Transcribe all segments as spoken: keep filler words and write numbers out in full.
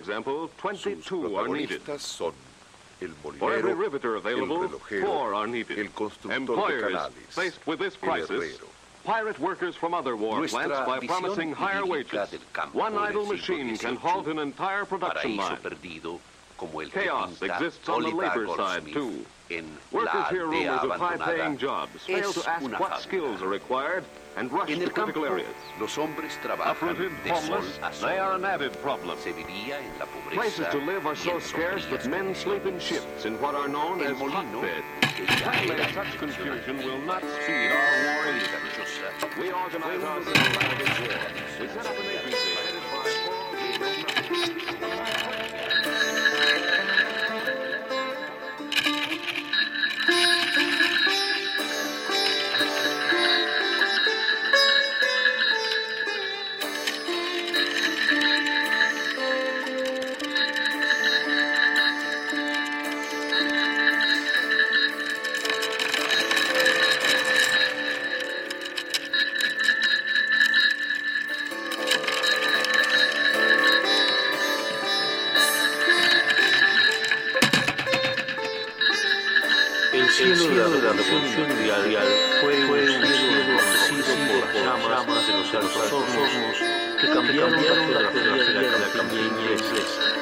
example, twenty-two are needed. Son el For every molinero, riveter el available, relojero, four are needed. el constructor de Employers canales, faced with this el crisis herrero. pirate workers from other war Nuestra plants by visión promising higher idílica wages. del campo One del idle siglo machine can dieciocho, halt an entire production paraíso line. perdido, como el que Chaos pinta exists on the Oliver labor side, Goldsmith too. en Workers La hear Aldea rumors of high-paying Abandonada. jobs, fail Es to ask una what fábrica. skills are required, and rush En to el campo, critical areas. los hombres trabajan Uprooted, de sol homeless, a sol. they are an added problem. Se vivía en la pobreza Places to live are y so en scarce that sombrías men sleep in condiciones. shifts in what are known El as molino, hotbeds. que ya Finally, era such confusion will not impresionante, speed our war either. caprichosa, We organize fue uno de ourselves los like a grandes war. organizadores We set up an agency headed by Paul D. El cielo de la revolución mundial fue un cielo conocido por las llamas de los altos hornos que cambiaron la geografía de la campiña inglesa.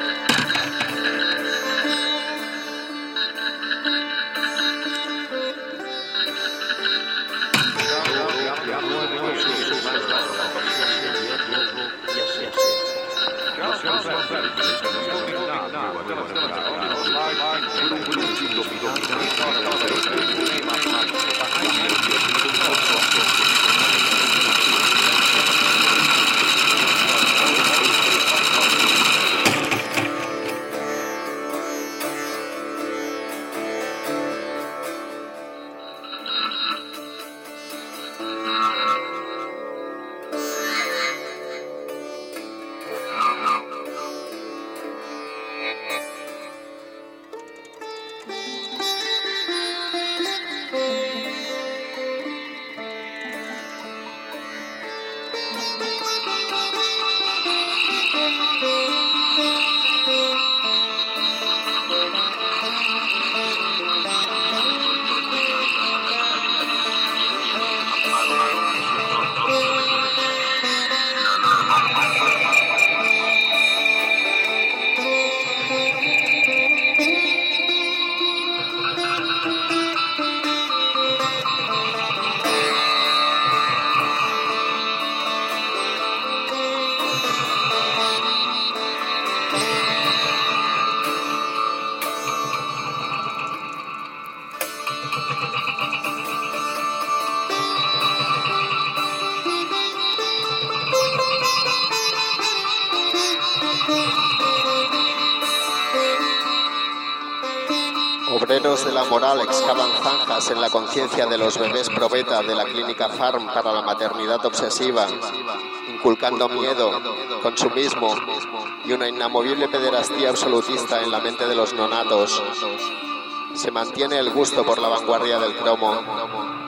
Obreros de la moral excavan zanjas en la conciencia de los bebés probeta de la clínica Farm para la maternidad obsesiva, inculcando miedo, consumismo y una inamovible pederastía absolutista en la mente de los nonatos. Se mantiene el gusto por la vanguardia del cromo.